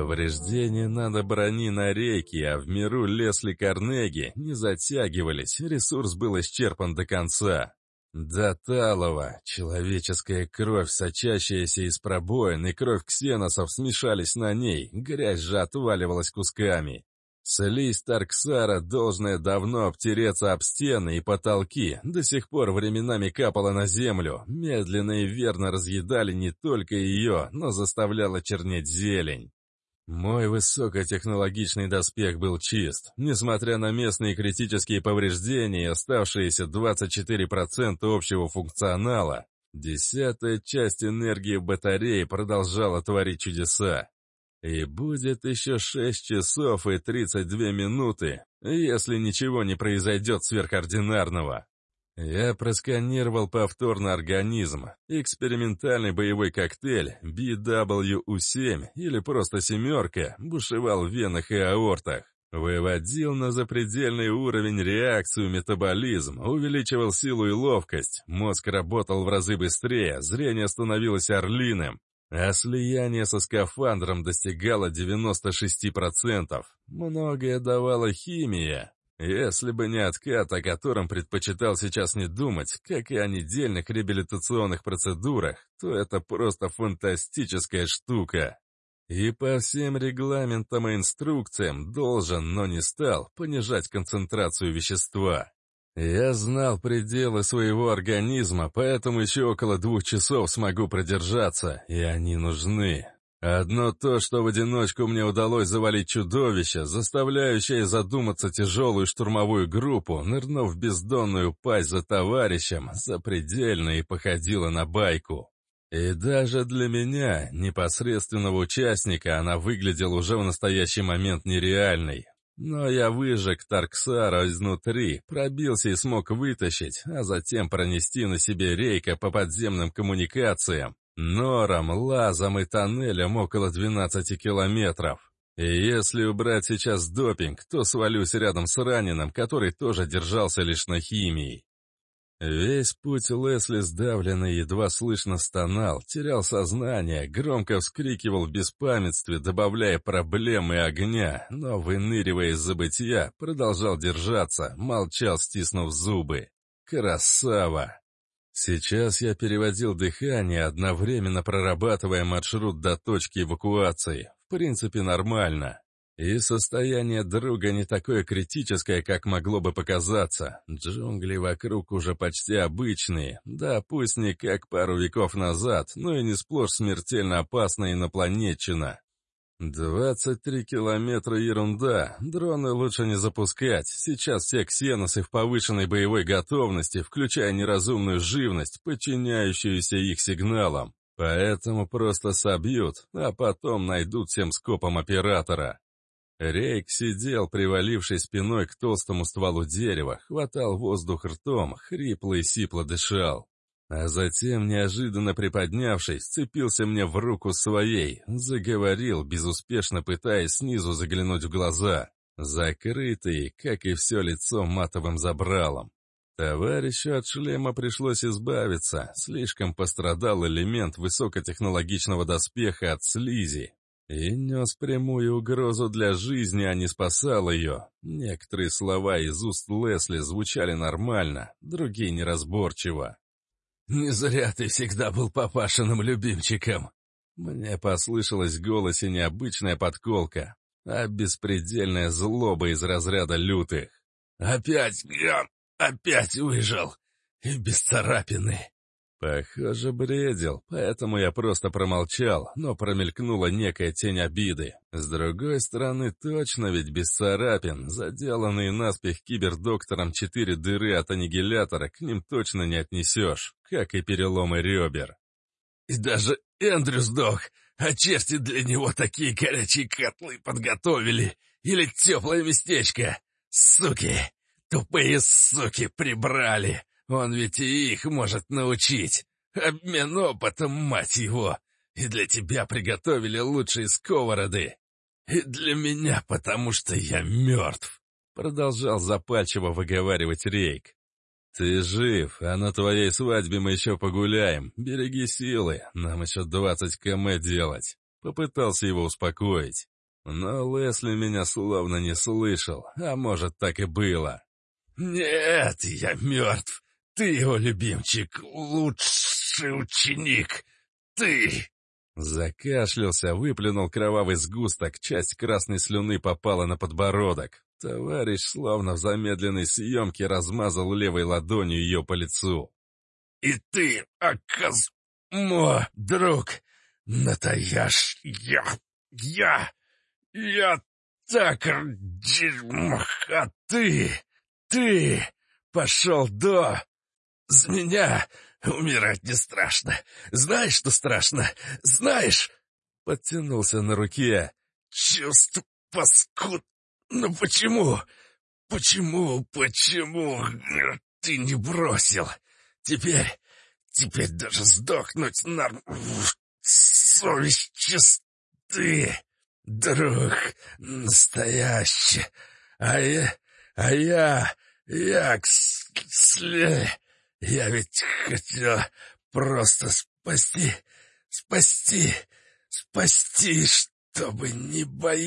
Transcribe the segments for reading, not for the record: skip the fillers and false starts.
Повреждения на брони на рейке, а в миру Лесли Карнеги не затягивались, ресурс был исчерпан до конца. До талого человеческая кровь, сочащаяся из пробоин, и кровь ксеносов смешались на ней, грязь же отваливалась кусками. Слизь Тарксара, должная давно обтереться об стены и потолки, до сих пор временами капала на землю, медленно и верно разъедали не только ее, но заставляла чернеть зелень. Мой высокотехнологичный доспех был чист, несмотря на местные критические повреждения и оставшиеся 24% общего функционала. 10-я часть энергии батареи продолжала творить чудеса. И будет еще 6 часов и 32 минуты, если ничего не произойдет сверхординарного. Я просканировал повторно организм. Экспериментальный боевой коктейль BWU-7 или просто «семерка» бушевал в венах и аортах. Выводил на запредельный уровень реакцию, метаболизм, увеличивал силу и ловкость, мозг работал в разы быстрее, зрение становилось орлиным, а слияние со скафандром достигало 96%. Многое давала химия. Если бы не откат, о котором предпочитал сейчас не думать, как и о недельных реабилитационных процедурах, то это просто фантастическая штука. И по всем регламентам и инструкциям должен, но не стал, понижать концентрацию вещества. Я знал пределы своего организма, поэтому еще около 2 часов смогу продержаться, и они нужны. Одно то, что в одиночку мне удалось завалить чудовище, заставляющее задуматься тяжелую штурмовую группу, нырнув в бездонную пасть за товарищем, запредельно и походило на байку. И даже для меня, непосредственного участника, она выглядела уже в настоящий момент нереальной. Но я выжег Тарксара изнутри, пробился и смог вытащить, а затем пронести на себе рейка по подземным коммуникациям, норам, лазам и тоннелям около 12 километров. И если убрать сейчас допинг, то свалюсь рядом с раненым, который тоже держался лишь на химии. Весь путь Лесли сдавленный едва слышно стонал, терял сознание, громко вскрикивал в беспамятстве, добавляя проблем и огня, но, выныривая из забытия, продолжал держаться, молчал, стиснув зубы. Красава! Сейчас я переводил дыхание, одновременно прорабатывая маршрут до точки эвакуации. В принципе, нормально. И состояние друга не такое критическое, как могло бы показаться. Джунгли вокруг уже почти обычные. Да, пусть не как пару веков назад, но и не сплошь смертельно опасная инопланетчина. 23 километра ерунда, дроны лучше не запускать, сейчас все ксеносы в повышенной боевой готовности, включая неразумную живность, подчиняющуюся их сигналам, поэтому просто собьют, а потом найдут всем скопом оператора. Рейк сидел, привалившись спиной к толстому стволу дерева, хватал воздух ртом, хрипло и сипло дышал. А затем, неожиданно приподнявшись, вцепился мне в руку своей, заговорил, безуспешно пытаясь снизу заглянуть в глаза, закрытые, как и все лицо, матовым забралом. Товарищу от шлема пришлось избавиться, слишком пострадал элемент высокотехнологичного доспеха от слизи. И нес прямую угрозу для жизни, а не спасал ее. Некоторые слова из уст Лесли звучали нормально, другие неразборчиво. «Не зря ты всегда был папашиным любимчиком!» Мне послышалась в голосе необычная подколка, а беспредельная злоба из разряда лютых. «Опять выжил! И без царапины!» Похоже, бредил, поэтому я просто промолчал, но промелькнула некая тень обиды. С другой стороны, точно ведь без царапин, заделанные наспех кибердоктором 4 дыры от аннигилятора к ним точно не отнесешь, как и переломы ребер. «И даже Эндрю сдох, а черти для него такие горячие котлы подготовили, или теплое местечко. Суки, тупые суки прибрали!» Он ведь и их может научить. Обмен опытом, мать его. И для тебя приготовили лучшие сковороды. И для меня, потому что я мертв. Продолжал запальчиво выговаривать Рейк. Ты жив, а на твоей свадьбе мы еще погуляем. Береги силы, нам еще 20 км делать. Попытался его успокоить. Но Лесли меня словно не слышал, а может, так и было. «Нет, я мертв. Ты его любимчик, лучший ученик. Ты!» Закашлялся, выплюнул кровавый сгусток, часть красной слюны попала на подбородок. Товарищ словно в замедленной съемке размазал левой ладонью ее по лицу. «И ты, мой друг, я так дерьмо, а ты пошел за меня. Умирать не страшно. Знаешь, что страшно? Знаешь?» Подтянулся на руке. «Чувство паскуд. Ну почему? Почему ты не бросил? Теперь даже сдохнуть совесть чисты. Друг настоящий. Я ведь хотел просто спасти, чтобы не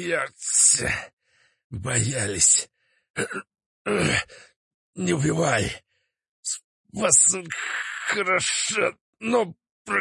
боялись. Не убивай. Вас хорошо, но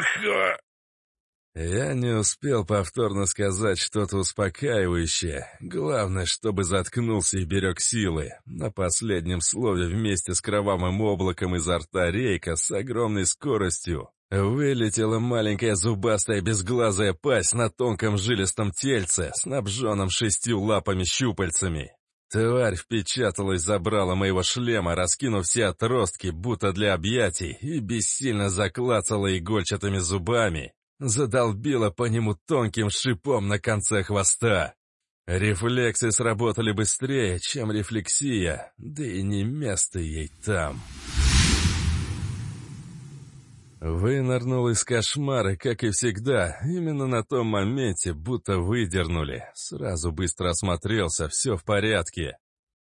Я не успел повторно сказать что-то успокаивающее. Главное, чтобы заткнулся и берег силы. На последнем слове вместе с кровавым облаком изо рта Рейка с огромной скоростью вылетела маленькая зубастая безглазая пасть на тонком жилистом тельце, снабженном 6 лапами-щупальцами. Тварь впечаталась в забрало моего шлема, раскинув все отростки, будто для объятий, и бессильно заклацала игольчатыми зубами. Задолбила по нему тонким шипом на конце хвоста. Рефлексы сработали быстрее, чем рефлексия, да и не место ей там. Вынырнул из кошмара, как и всегда, именно на том моменте, будто выдернули. Сразу быстро осмотрелся, все в порядке.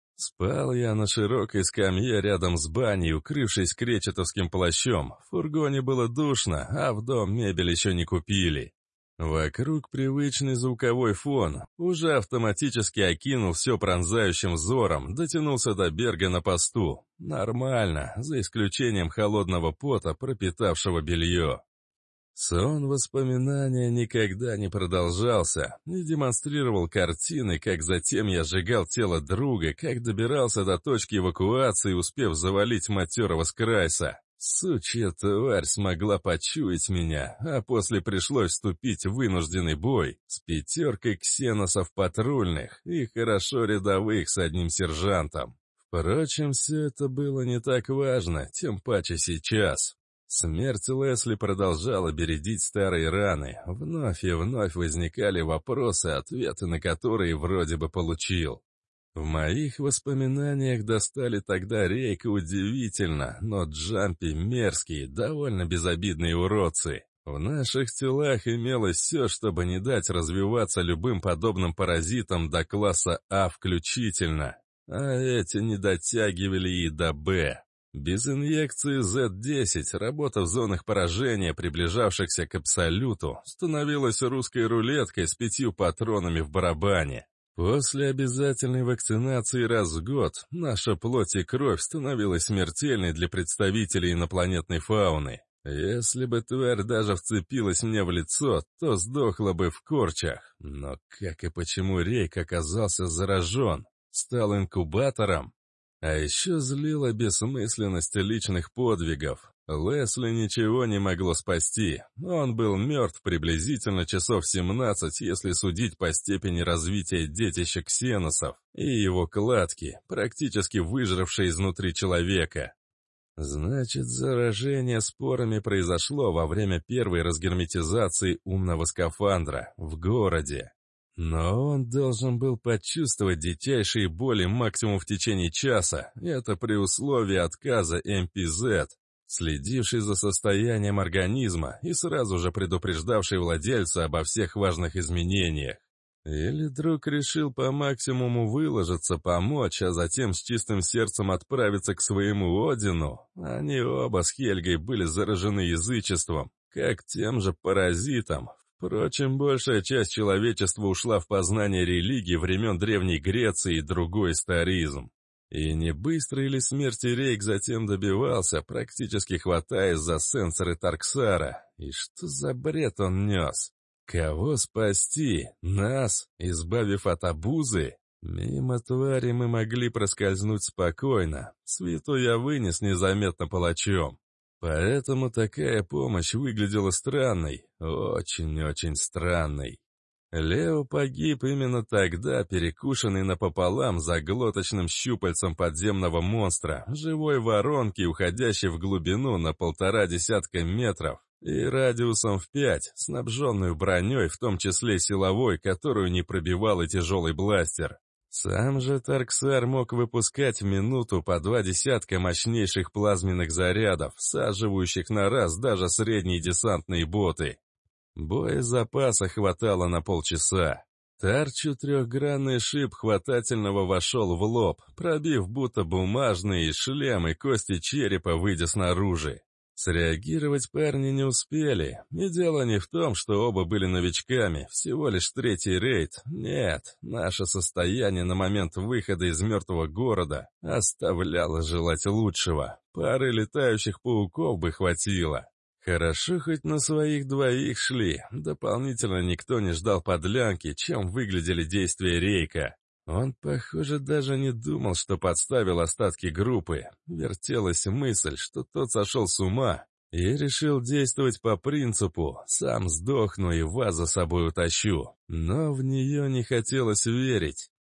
Спал я на широкой скамье рядом с баней, укрывшись кречетовским плащом. В фургоне было душно, а в дом мебель еще не купили. Вокруг привычный звуковой фон. Уже автоматически окинул все пронзающим взором, дотянулся до Берга на посту. Нормально, за исключением холодного пота, пропитавшего белье. Сон воспоминания никогда не продолжался и демонстрировал картины, как затем я сжигал тело друга, как добирался до точки эвакуации, успев завалить матерого Скрайса. Сучья тварь смогла почуять меня, а после пришлось вступить в вынужденный бой с 5 ксеносов патрульных и хорошо рядовых с 1 сержантом. Впрочем, все это было не так важно, тем паче сейчас. Смерть Лесли продолжала бередить старые раны. Вновь и вновь возникали вопросы, ответы на которые вроде бы получил. В моих воспоминаниях достали тогда Рейка удивительно, но Джампи мерзкие, довольно безобидные уродцы. В наших телах имелось все, чтобы не дать развиваться любым подобным паразитам до класса А включительно. А эти не дотягивали и до Б. Без инъекции Z10 работа в зонах поражения, приближавшихся к абсолюту, становилась русской рулеткой с 5 патронами в барабане. После обязательной вакцинации раз в год наша плоть и кровь становилась смертельной для представителей инопланетной фауны. Если бы тварь даже вцепилась мне в лицо, то сдохла бы в корчах. Но как и почему Рейк оказался заражен? Стал инкубатором? А еще злила бессмысленность личных подвигов. Лесли ничего не могло спасти. Он был мертв приблизительно часов 17, если судить по степени развития детища ксеносов, и его кладки, практически выжравшие изнутри человека. Значит, заражение спорами произошло во время первой разгерметизации умного скафандра в городе. Но он должен был почувствовать дичайшие боли максимум в течение часа, это при условии отказа МПЗ, следивший за состоянием организма и сразу же предупреждавший владельца обо всех важных изменениях. Или друг решил по максимуму выложиться, помочь, а затем с чистым сердцем отправиться к своему Одину? Они оба с Хельгой были заражены язычеством, как тем же паразитом. Впрочем, большая часть человечества ушла в познание религии времен Древней Греции и другой историзм. И не быстрой ли смерти Рейк затем добивался, практически хватаясь за сенсоры Тарксара? И что за бред он нес? Кого спасти? Нас, избавив от обузы? Мимо твари мы могли проскользнуть спокойно. Свиту я вынес незаметно палачом. Поэтому такая помощь выглядела странной, очень-очень странной. Лео погиб именно тогда, перекушенный напополам заглоточным щупальцем подземного монстра, живой воронки, уходящей в глубину на 1,5 метров и радиусом в 5, снабженную броней, в том числе силовой, которую не пробивал и тяжелый бластер. Сам же Тарксар мог выпускать в минуту по 20 мощнейших плазменных зарядов, всаживающих на раз даже средние десантные боты. Боезапаса хватало на полчаса. Тарчу трехгранный шип хватательного вошел в лоб, пробив будто бумажные шлемы кости черепа, выйдя снаружи. Среагировать парни не успели, и дело не в том, что оба были новичками, всего лишь третий рейд. Нет, наше состояние на момент выхода из мертвого города оставляло желать лучшего. Пары летающих пауков бы хватило. Хорошо, хоть на своих двоих шли, дополнительно никто не ждал подлянки, чем выглядели действия Рейка. Он, похоже, даже не думал, что подставил остатки группы. Вертелась мысль, что тот сошел с ума и решил действовать по принципу «сам сдохну и вас за собой утащу». Но в нее не хотелось верить.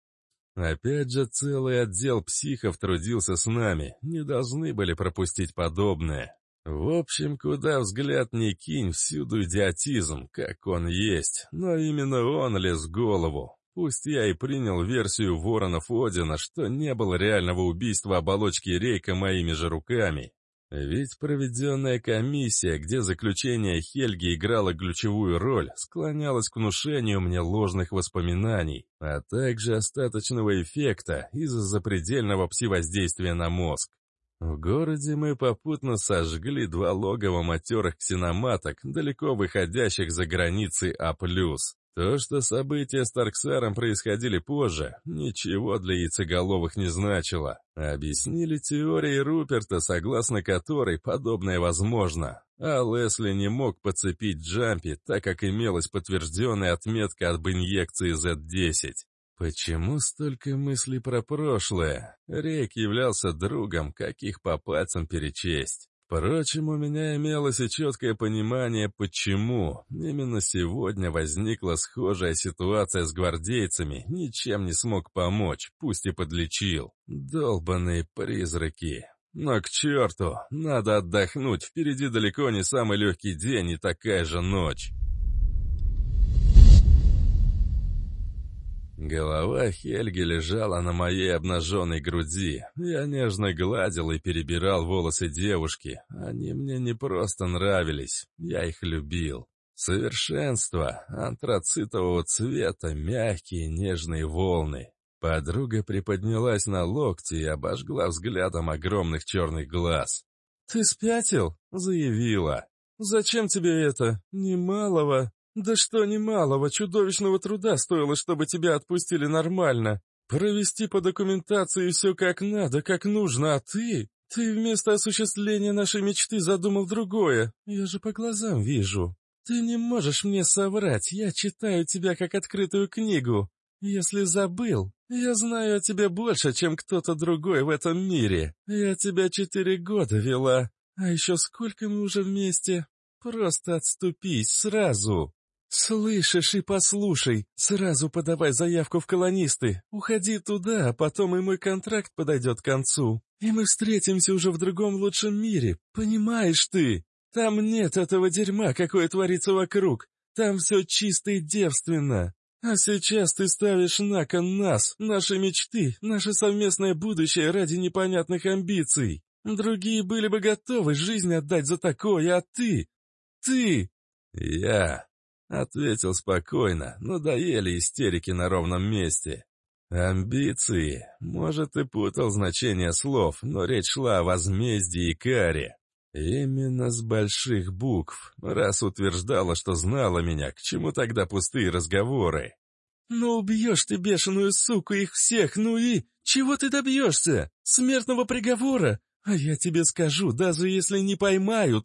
Опять же, целый отдел психов трудился с нами, не должны были пропустить подобное. В общем, куда взгляд ни кинь, всюду идиотизм, как он есть, но именно он лез в голову. Пусть я и принял версию воронов Одина, что не было реального убийства оболочки Рейка моими же руками. Ведь проведенная комиссия, где заключение Хельги играло ключевую роль, склонялась к внушению мне ложных воспоминаний, а также остаточного эффекта из-за запредельного пси-воздействия на мозг. В городе мы попутно сожгли 2 логова матерых ксеноматок, далеко выходящих за границы А+. То, что события с Тарксаром происходили позже, ничего для яйцеголовых не значило. Объяснили теории Руперта, согласно которой подобное возможно. А Лесли не мог подцепить Джампи, так как имелась подтвержденная отметка об инъекции Z10. Почему столько мыслей про прошлое? Рейк являлся другом, каких по пальцам перечесть. Впрочем, у меня имелось и четкое понимание, почему. Именно сегодня возникла схожая ситуация с гвардейцами, ничем не смог помочь, пусть и подлечил. Долбаные призраки. Но к черту, надо отдохнуть, впереди далеко не самый легкий день и такая же ночь. Голова Хельги лежала на моей обнаженной груди. Я нежно гладил и перебирал волосы девушки. Они мне не просто нравились, я их любил. Совершенство, антрацитового цвета, мягкие нежные волны. Подруга приподнялась на локти и обожгла взглядом огромных черных глаз. «Ты спятил?» — заявила. «Зачем тебе это? Немалого?» «Да что немалого, чудовищного труда стоило, чтобы тебя отпустили нормально. Провести по документации все как надо, как нужно, а ты? Ты вместо осуществления нашей мечты задумал другое. Я же по глазам вижу. Ты не можешь мне соврать, я читаю тебя как открытую книгу. Если забыл, я знаю о тебе больше, чем кто-то другой в этом мире. Я тебя 4 года вела, а еще сколько мы уже вместе? Просто отступись сразу». «Слышишь и послушай, сразу подавай заявку в колонисты, уходи туда, а потом и мой контракт подойдет к концу, и мы встретимся уже в другом лучшем мире, понимаешь ты? Там нет этого дерьма, какое творится вокруг, там все чисто и девственно. А сейчас ты ставишь на кон нас, наши мечты, наше совместное будущее ради непонятных амбиций. Другие были бы готовы жизнь отдать за такое, а ты... «Я...» — ответил спокойно, надоели истерики на ровном месте. «Амбиции. Может, и путал значение слов, но речь шла о возмездии и каре. Именно с больших букв, раз утверждала, что знала меня, к чему тогда пустые разговоры. «Ну убьешь ты бешеную суку их всех, ну и... Чего ты добьешься? Смертного приговора? А я тебе скажу, даже если не поймают,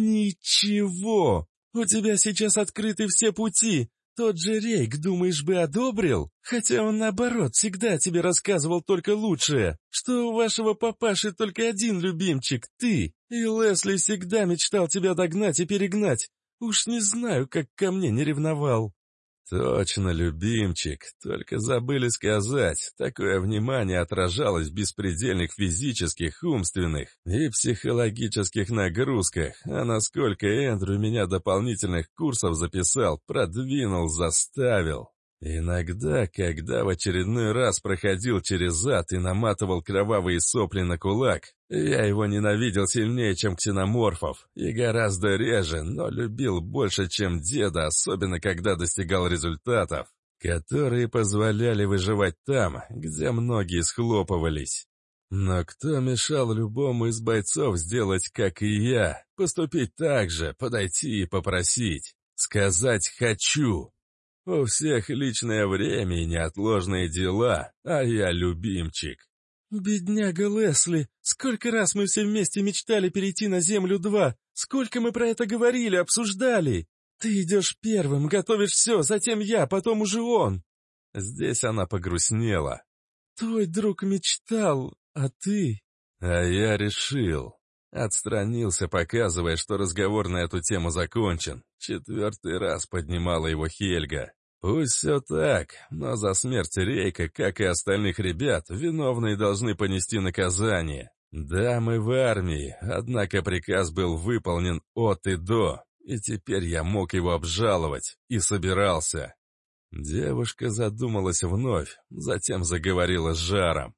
ничего. У тебя сейчас открыты все пути. Тот же Рейк, думаешь, бы одобрил? Хотя он, наоборот, всегда тебе рассказывал только лучшее, что у вашего папаши только один любимчик — ты. И Лесли всегда мечтал тебя догнать и перегнать. Уж не знаю, как ко мне не ревновал». Точно, любимчик, только забыли сказать, такое внимание отражалось в беспредельных физических, умственных и психологических нагрузках, а насколько Эндрю меня дополнительных курсов записал, продвинул, заставил. Иногда, когда в очередной раз проходил через ад и наматывал кровавые сопли на кулак, я его ненавидел сильнее, чем ксеноморфов, и гораздо реже, но любил больше, чем деда, особенно когда достигал результатов, которые позволяли выживать там, где многие схлопывались. Но кто мешал любому из бойцов сделать, как и я, поступить так же, подойти и попросить, сказать «хочу». У всех личное время и неотложные дела, а я любимчик. «Бедняга Лесли, сколько раз мы все вместе мечтали перейти на Землю-2, сколько мы про это говорили, обсуждали. Ты идешь первым, готовишь все, затем я, потом уже он». Здесь она погрустнела. «Твой друг мечтал, а ты...» А я решил. Отстранился, показывая, что разговор на эту тему закончен. 4-й раз поднимала его Хельга. Пусть все так, но за смерть Рейка, как и остальных ребят, виновные должны понести наказание. Да, мы в армии, однако приказ был выполнен от и до, и теперь я мог его обжаловать, и собирался. Девушка задумалась вновь, затем заговорила с жаром.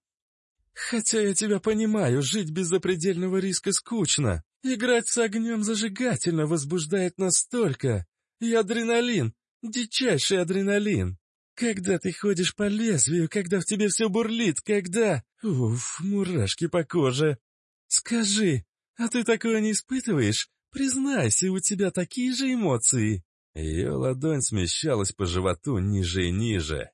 «Хотя я тебя понимаю, жить без запредельного риска скучно. Играть с огнем зажигательно возбуждает настолько. И адреналин, дичайший адреналин. Когда ты ходишь по лезвию, когда в тебе все бурлит, когда... Уф, мурашки по коже. Скажи, а ты такое не испытываешь? Признайся, у тебя такие же эмоции». Ее ладонь смещалась по животу ниже и ниже.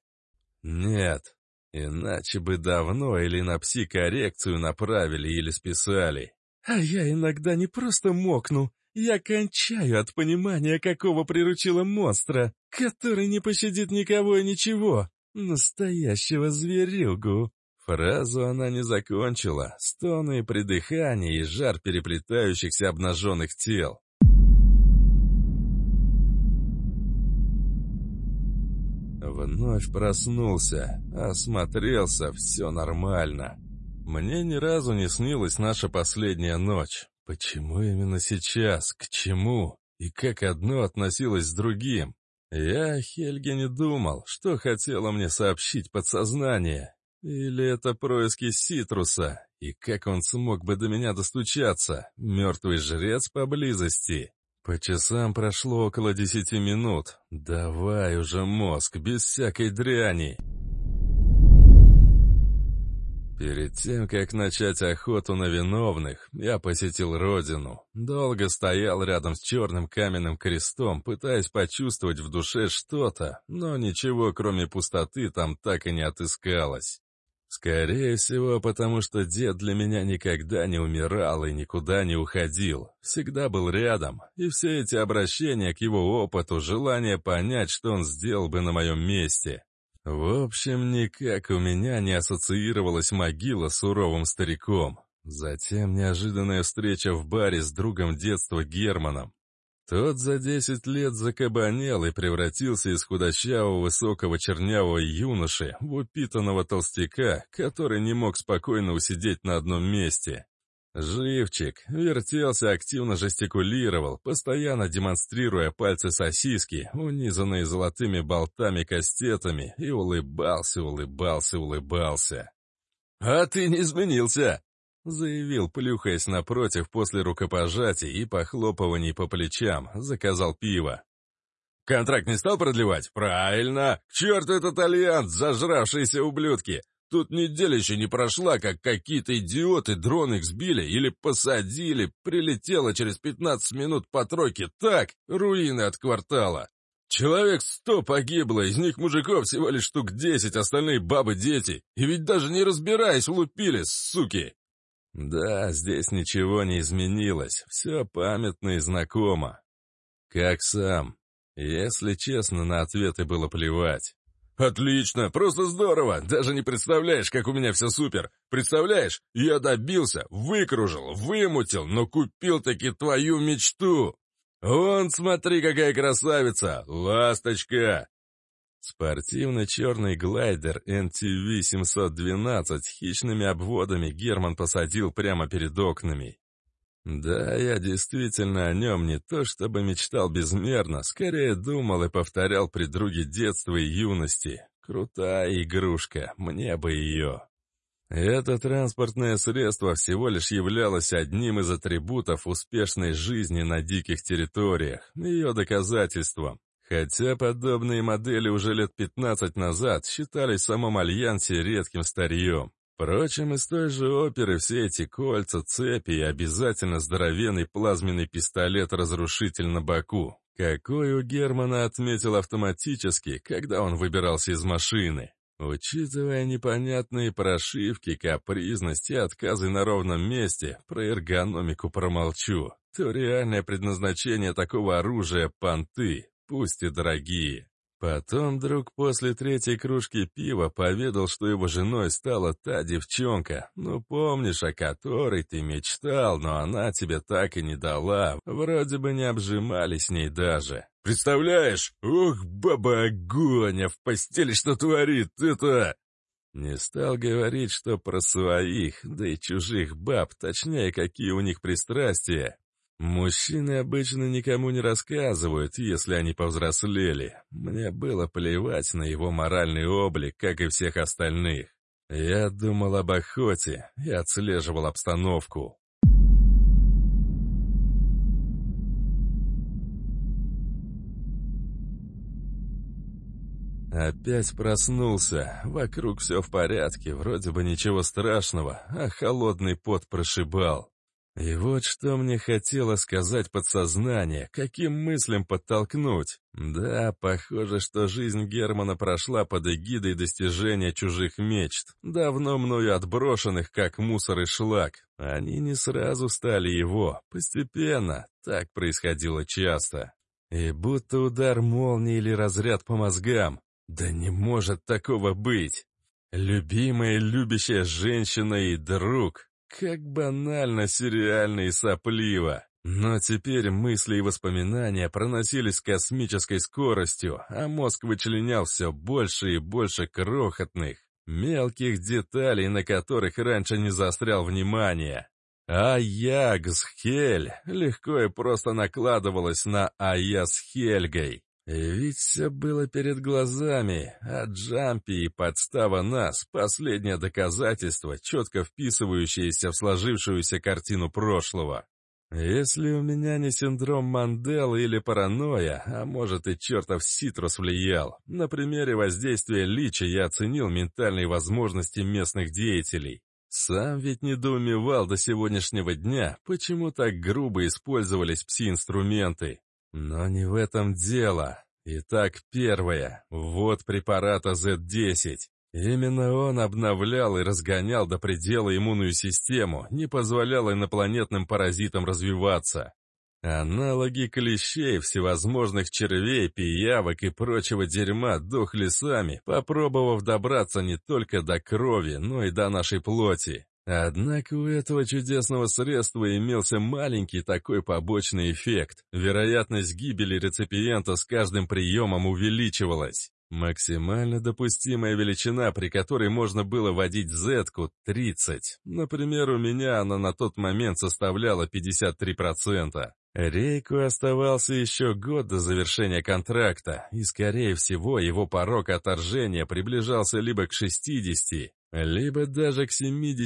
«Нет. Иначе бы давно или на пси-коррекцию направили, или списали». «А я иногда не просто мокну, я кончаю от понимания, какого приручила монстра, который не пощадит никого и ничего. Настоящего зверюгу». Фразу она не закончила, стоны при дыхании и жар переплетающихся обнаженных тел. Вновь проснулся, осмотрелся, все нормально. Мне ни разу не снилась наша последняя ночь. Почему именно сейчас? К чему? И как одно относилось с другим? Я о Хельге не думал, что хотела мне сообщить подсознание. Или это происки Ситруса? И как он смог бы до меня достучаться? Мертвый жрец поблизости? По часам прошло около 10 минут. Давай уже, мозг, без всякой дряни. Перед тем, как начать охоту на виновных, я посетил родину. Долго стоял рядом с черным каменным крестом, пытаясь почувствовать в душе что-то, но ничего, кроме пустоты, там так и не отыскалось. Скорее всего, потому что дед для меня никогда не умирал и никуда не уходил. Всегда был рядом, и все эти обращения к его опыту, желание понять, что он сделал бы на моем месте. В общем, никак у меня не ассоциировалась могила с суровым стариком. Затем неожиданная встреча в баре с другом детства Германом. Тот за 10 лет закабанел и превратился из худощавого высокого чернявого юноши в упитанного толстяка, который не мог спокойно усидеть на одном месте. Живчик, вертелся, активно жестикулировал, постоянно демонстрируя пальцы сосиски, унизанные золотыми болтами-кастетами, и улыбался. «А ты не изменился!» — заявил, плюхаясь напротив после рукопожатий и похлопываний по плечам, заказал пиво. «Контракт не стал продлевать? Правильно! К черту этот альянс, зажравшиеся ублюдки! Тут неделя еще не прошла, как какие-то идиоты дрон их сбили или посадили, прилетело через 15 минут по тройке, так, руины от квартала. Человек 100 погибло, из них мужиков всего лишь штук 10, остальные бабы, дети. И ведь даже не разбираясь, лупили, суки. Да, здесь ничего не изменилось, все памятно и знакомо. Как сам? Если честно, на ответы было плевать. «Отлично, просто здорово, даже не представляешь, как у меня все супер. Представляешь, я добился, выкружил, вымутил, но купил-таки твою мечту. Вон, смотри, какая красавица, ласточка!» Спортивный черный глайдер NTV 712 с хищными обводами Герман посадил прямо перед окнами. Да, я действительно о нем не то чтобы мечтал безмерно, скорее думал и повторял при друге детства и юности. Крутая игрушка, мне бы ее. Это транспортное средство всего лишь являлось одним из атрибутов успешной жизни на диких территориях, ее доказательством. Хотя подобные модели уже лет 15 назад считались в самом Альянсе редким старьем. Впрочем, из той же оперы все эти кольца, цепи и обязательно здоровенный плазменный пистолет-разрушитель на боку, какой у Германа отметил автоматически, когда он выбирался из машины. Учитывая непонятные прошивки, капризность и отказы на ровном месте, про эргономику промолчу, то реальное предназначение такого оружия — понты, пусть и дорогие. Потом друг после третьей кружки пива поведал, что его женой стала та девчонка, ну помнишь, о которой ты мечтал, но она тебе так и не дала, вроде бы не обжимались с ней даже. Представляешь? Ох, баба огонь, а в постели что творит, это... Не стал говорить, что про своих, да и чужих баб, точнее, какие у них пристрастия. Мужчины обычно никому не рассказывают, если они повзрослели. Мне было плевать на его моральный облик, как и всех остальных. Я думал об охоте и отслеживал обстановку. Опять проснулся. Вокруг все в порядке, вроде бы ничего страшного, а холодный пот прошибал. И вот что мне хотело сказать подсознание, каким мыслям подтолкнуть. Да, похоже, что жизнь Германа прошла под эгидой достижения чужих мечт, давно мною отброшенных, как мусор и шлак. Они не сразу стали его, постепенно, так происходило часто. И будто удар молнии или разряд по мозгам. Да не может такого быть. Любимая, любящая женщина и друг. Как банально, сюрреально и сопливо. Но теперь мысли и воспоминания проносились с космической скоростью, а мозг вычленял все больше и больше крохотных, мелких деталей, на которых раньше не заострял внимание. Аягс с Хель легко и просто накладывалось на Ая с Хельгой. И ведь все было перед глазами, а Джампи и подстава нас — последнее доказательство, четко вписывающееся в сложившуюся картину прошлого. Если у меня не синдром Манделы или паранойя, а может и чертов ситрус влиял, на примере воздействия Лича я оценил ментальные возможности местных деятелей. Сам ведь недоумевал до сегодняшнего дня, почему так грубо использовались пси-инструменты. Но не в этом дело. Итак, первое. Вот препарата Z10. Именно он обновлял и разгонял до предела иммунную систему, не позволял инопланетным паразитам развиваться. Аналоги клещей, всевозможных червей, пиявок и прочего дерьма дохли сами, попробовав добраться не только до крови, но и до нашей плоти. Однако у этого чудесного средства имелся маленький такой побочный эффект. Вероятность гибели реципиента с каждым приемом увеличивалась. Максимально допустимая величина, при которой можно было вводить Z-ку, 30. Например, у меня она на тот момент составляла 53%. Рейку оставался еще год до завершения контракта, и, скорее всего, его порог отторжения приближался либо к 60%, либо даже к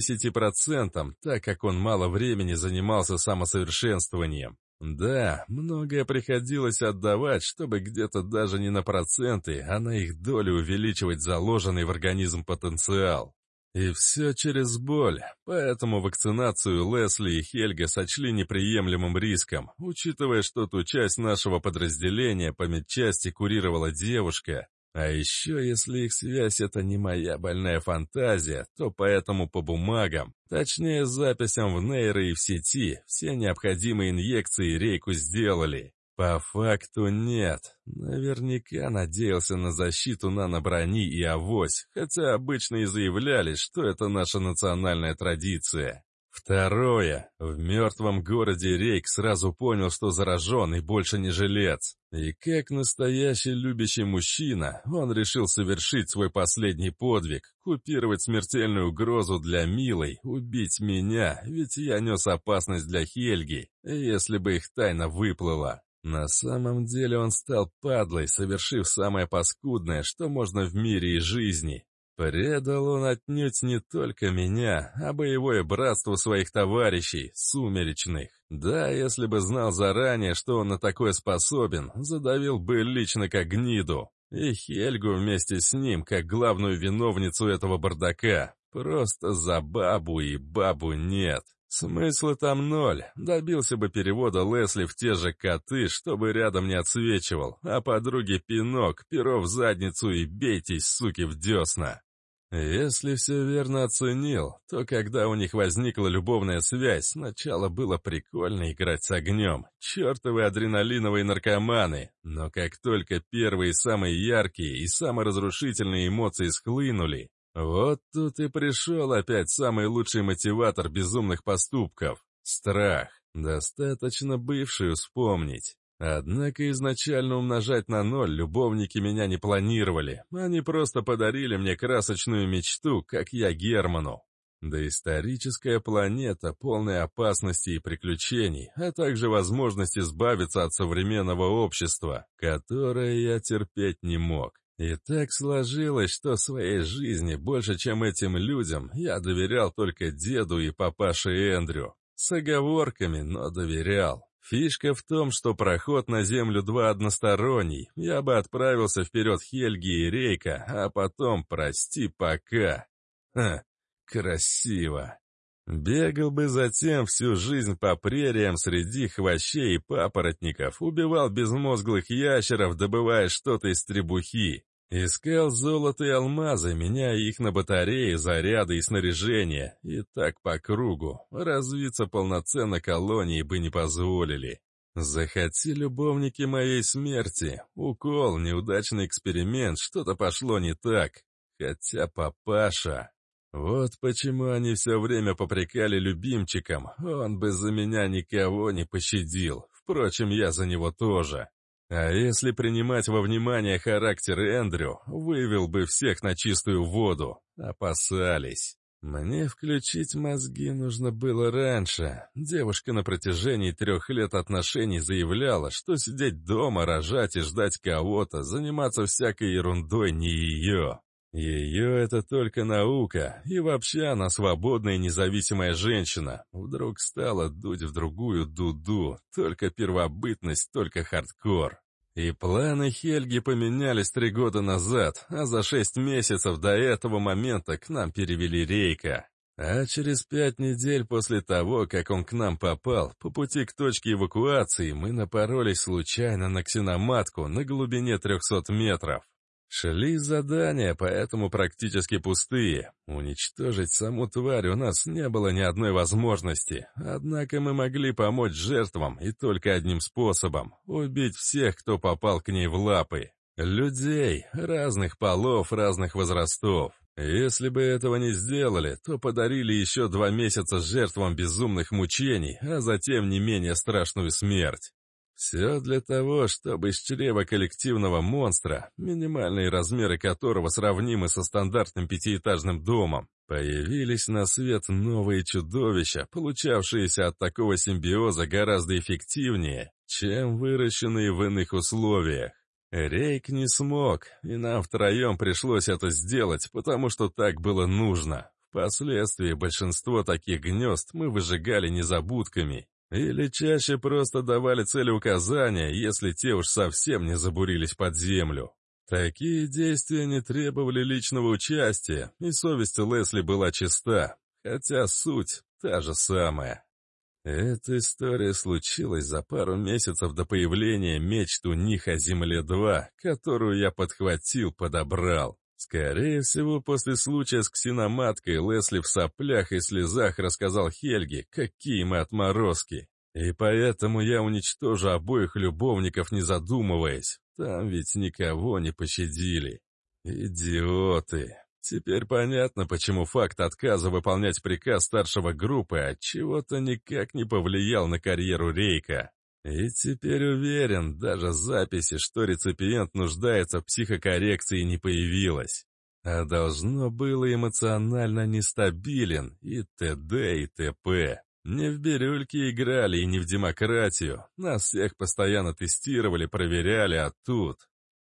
70%, так как он мало времени занимался самосовершенствованием. Да, многое приходилось отдавать, чтобы где-то даже не на проценты, а на их долю увеличивать заложенный в организм потенциал. И все через боль, поэтому вакцинацию Лесли и Хельга сочли неприемлемым риском, учитывая, что ту часть нашего подразделения по медчасти курировала девушка. А еще, если их связь — это не моя больная фантазия, то поэтому по бумагам, точнее записям в нейро и в сети, все необходимые инъекции Рейку сделали. По факту нет. Наверняка надеялся на защиту наноброни и авось, хотя обычно и заявляли, что это наша национальная традиция. Второе. В мертвом городе Рейк сразу понял, что заражен и больше не жилец. И как настоящий любящий мужчина, он решил совершить свой последний подвиг, купировать смертельную угрозу для Милой, убить меня, ведь я нес опасность для Хельги, если бы их тайна выплыла. На самом деле он стал падлой, совершив самое паскудное, что можно в мире и жизни. Предал он отнюдь не только меня, а боевое братство своих товарищей, сумеречных. Да, если бы знал заранее, что он на такое способен, задавил бы лично как гниду. И Хельгу вместе с ним, как главную виновницу этого бардака. Просто за бабу, и бабу нет. Смысла там ноль. Добился бы перевода Лесли в те же коты, чтобы рядом не отсвечивал, а подруге пинок, перо в задницу и бейтесь, суки, в десна. Если все верно оценил, то когда у них возникла любовная связь, сначала было прикольно играть с огнем, чертовы адреналиновые наркоманы, но как только первые самые яркие и саморазрушительные эмоции схлынули, вот тут и пришел опять самый лучший мотиватор безумных поступков — страх. Достаточно бывшую вспомнить. Однако изначально умножать на 0 любовники меня не планировали, они просто подарили мне красочную мечту, как я Герману. Доисторическая планета, полная опасностей и приключений, а также возможность избавиться от современного общества, которое я терпеть не мог. И так сложилось, что своей жизни больше, чем этим людям, я доверял только деду и папаше Эндрю. С оговорками, но доверял. Фишка в том, что проход на Землю-2 односторонний. Я бы отправился вперед Хельги и Рейка, а потом, прости, пока. Красиво. Бегал бы затем всю жизнь по прериям среди хвощей и папоротников, убивал безмозглых ящеров, добывая что-то из требухи. Искал золото и алмазы, меняя их на батареи, заряды и снаряжение. И так по кругу. Развиться полноценно колонии бы не позволили. Захоти любовники моей смерти. Укол, неудачный эксперимент, что-то пошло не так. Хотя папаша... Вот почему они все время попрекали любимчиком. Он бы за меня никого не пощадил. Впрочем, я за него тоже. А если принимать во внимание характер Эндрю, вывел бы всех на чистую воду. Опасались. Мне включить мозги нужно было раньше. Девушка на протяжении 3 лет отношений заявляла, что сидеть дома, рожать и ждать кого-то, заниматься всякой ерундой не ее. Ее это только наука, и вообще она свободная и независимая женщина. Вдруг стала дуть в другую дуду, только первобытность, только хардкор. И планы Хельги поменялись 3 года назад, а за 6 месяцев до этого момента к нам перевели Рейка. А через 5 недель после того, как он к нам попал, по пути к точке эвакуации мы напоролись случайно на ксеноматку на глубине 300 метров. Шли задания, поэтому практически пустые. Уничтожить саму тварь у нас не было ни одной возможности. Однако мы могли помочь жертвам и только одним способом — убить всех, кто попал к ней в лапы. Людей разных полов, разных возрастов. Если бы этого не сделали, то подарили еще 2 месяца жертвам безумных мучений, а затем не менее страшную смерть. Все для того, чтобы из чрева коллективного монстра, минимальные размеры которого сравнимы со стандартным 5-этажным домом, появились на свет новые чудовища, получавшиеся от такого симбиоза гораздо эффективнее, чем выращенные в иных условиях. Рейк не смог, и нам втроем пришлось это сделать, потому что так было нужно. Впоследствии большинство таких гнезд мы выжигали незабудками. Или чаще просто давали целеуказания, если те уж совсем не забурились под землю. Такие действия не требовали личного участия, и совесть Лесли была чиста, хотя суть та же самая. Эта история случилась за пару месяцев до появления мечты у них о Земле-2, которую я подобрал. Скорее всего, после случая с ксеноматкой Лесли в соплях и слезах рассказал Хельге, какие мы отморозки. И поэтому я уничтожу обоих любовников, не задумываясь. Там ведь никого не пощадили. Идиоты. Теперь понятно, почему факт отказа выполнять приказ старшего группы отчего-то никак не повлиял на карьеру Рейка. И теперь уверен, даже записи, что реципиент нуждается в психокоррекции, не появилось. А должно было эмоционально нестабилен и т.д. и т.п. Не в бирюльки играли и не в демократию. Нас всех постоянно тестировали, проверяли, а тут...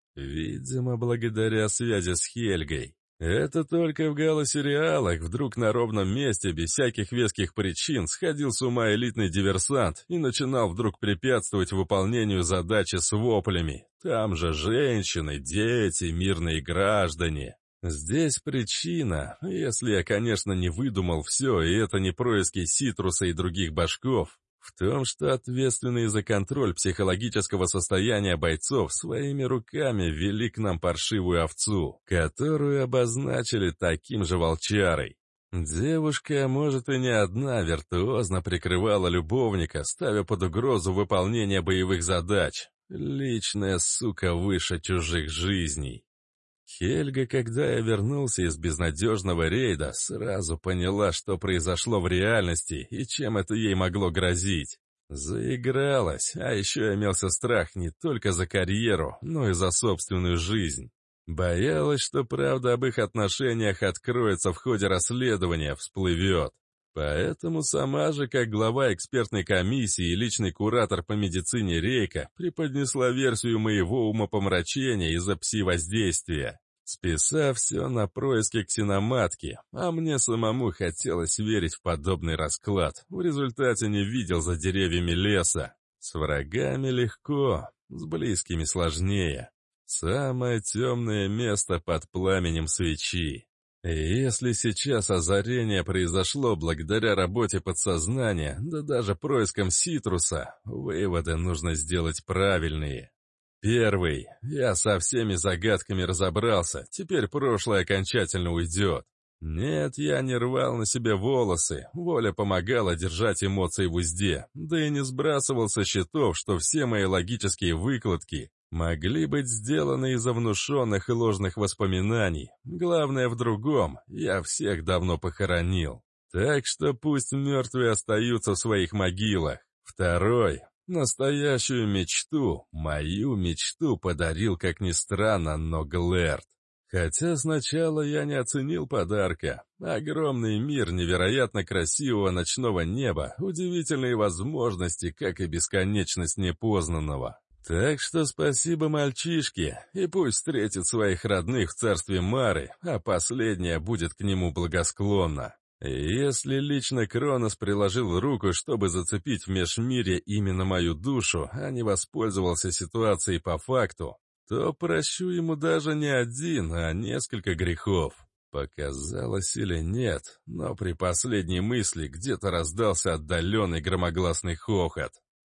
Видимо, благодаря связи с Хельгой. Это только в галосериалах вдруг на ровном месте, без всяких веских причин, сходил с ума элитный диверсант и начинал вдруг препятствовать выполнению задачи с воплями. Там же женщины, дети, мирные граждане. Здесь причина, если я, конечно, не выдумал все, и это не происки Ситруса и других башков, в том, что ответственные за контроль психологического состояния бойцов своими руками ввели к нам паршивую овцу, которую обозначили таким же волчарой. Девушка, может и не одна, виртуозно прикрывала любовника, ставя под угрозу выполнение боевых задач. Личная сука выше чужих жизней. Хельга, когда я вернулся из безнадежного рейда, сразу поняла, что произошло в реальности и чем это ей могло грозить. Заигралась, а еще имелся страх не только за карьеру, но и за собственную жизнь. Боялась, что правда об их отношениях откроется в ходе расследования, всплывет. Поэтому сама же, как глава экспертной комиссии и личный куратор по медицине Рейка, преподнесла версию моего умопомрачения из-за пси-воздействия, списав все на происки ксеноматки, а мне самому хотелось верить в подобный расклад, в результате не видел за деревьями леса. С врагами легко, с близкими сложнее. Самое темное место под пламенем свечи. И если сейчас озарение произошло благодаря работе подсознания, да даже проискам Ситруса, выводы нужно сделать правильные. Первый. Я со всеми загадками разобрался, теперь прошлое окончательно уйдет. Нет, я не рвал на себе волосы, воля помогала держать эмоции в узде, да и не сбрасывал со счетов, что все мои логические выкладки могли быть сделаны из-за внушенных и ложных воспоминаний. Главное в другом, я всех давно похоронил. Так что пусть мертвые остаются в своих могилах. Второй. Настоящую мечту, мою мечту подарил, как ни странно, но Глэрд. Хотя сначала я не оценил подарка. Огромный мир невероятно красивого ночного неба, удивительные возможности, как и бесконечность непознанного. Так что спасибо мальчишке, и пусть встретит своих родных в царстве Мары, а последняя будет к нему благосклонна. И если лично Кронос приложил руку, чтобы зацепить в межмире именно мою душу, а не воспользовался ситуацией по факту, то прощу ему даже не один, а несколько грехов. Показалось или нет, но при последней мысли где-то раздался отдаленный громогласный хохот.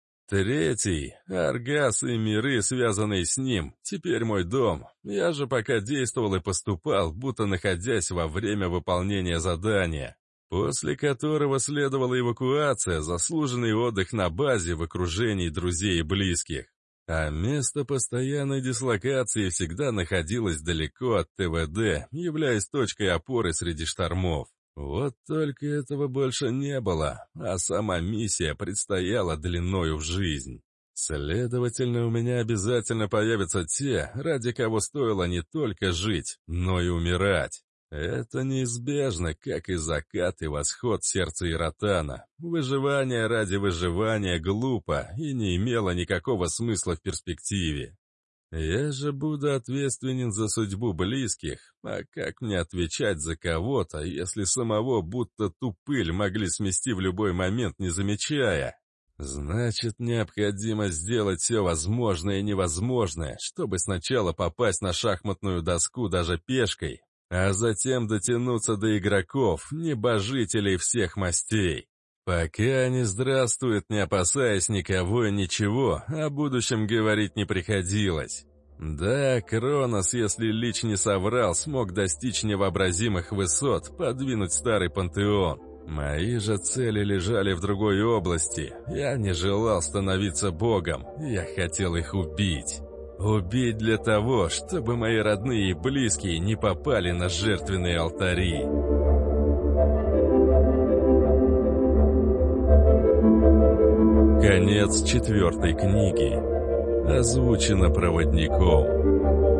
Третий. Аргас и миры, связанные с ним. Теперь мой дом. Я же пока действовал и поступал, будто находясь во время выполнения задания, после которого следовала эвакуация, заслуженный отдых на базе в окружении друзей и близких. А место постоянной дислокации всегда находилось далеко от ТВД, являясь точкой опоры среди штормов. Вот только этого больше не было, а сама миссия предстояла длиною в жизнь. Следовательно, у меня обязательно появятся те, ради кого стоило не только жить, но и умирать. Это неизбежно, как и закат и восход сердца Иротана. Выживание ради выживания глупо и не имело никакого смысла в перспективе. Я же буду ответственен за судьбу близких, а как мне отвечать за кого-то, если самого будто ту пыль могли смести в любой момент, не замечая? Значит, необходимо сделать все возможное и невозможное, чтобы сначала попасть на шахматную доску даже пешкой, а затем дотянуться до игроков, небожителей всех мастей. Пока они здравствуют, не опасаясь никого и ничего, о будущем говорить не приходилось. Да, Кронос, если Лич не соврал, смог достичь невообразимых высот, подвинуть старый пантеон. Мои же цели лежали в другой области. Я не желал становиться богом, я хотел их убить. Убить для того, чтобы мои родные и близкие не попали на жертвенные алтари. Конец 4 книги. Озвучено проводником.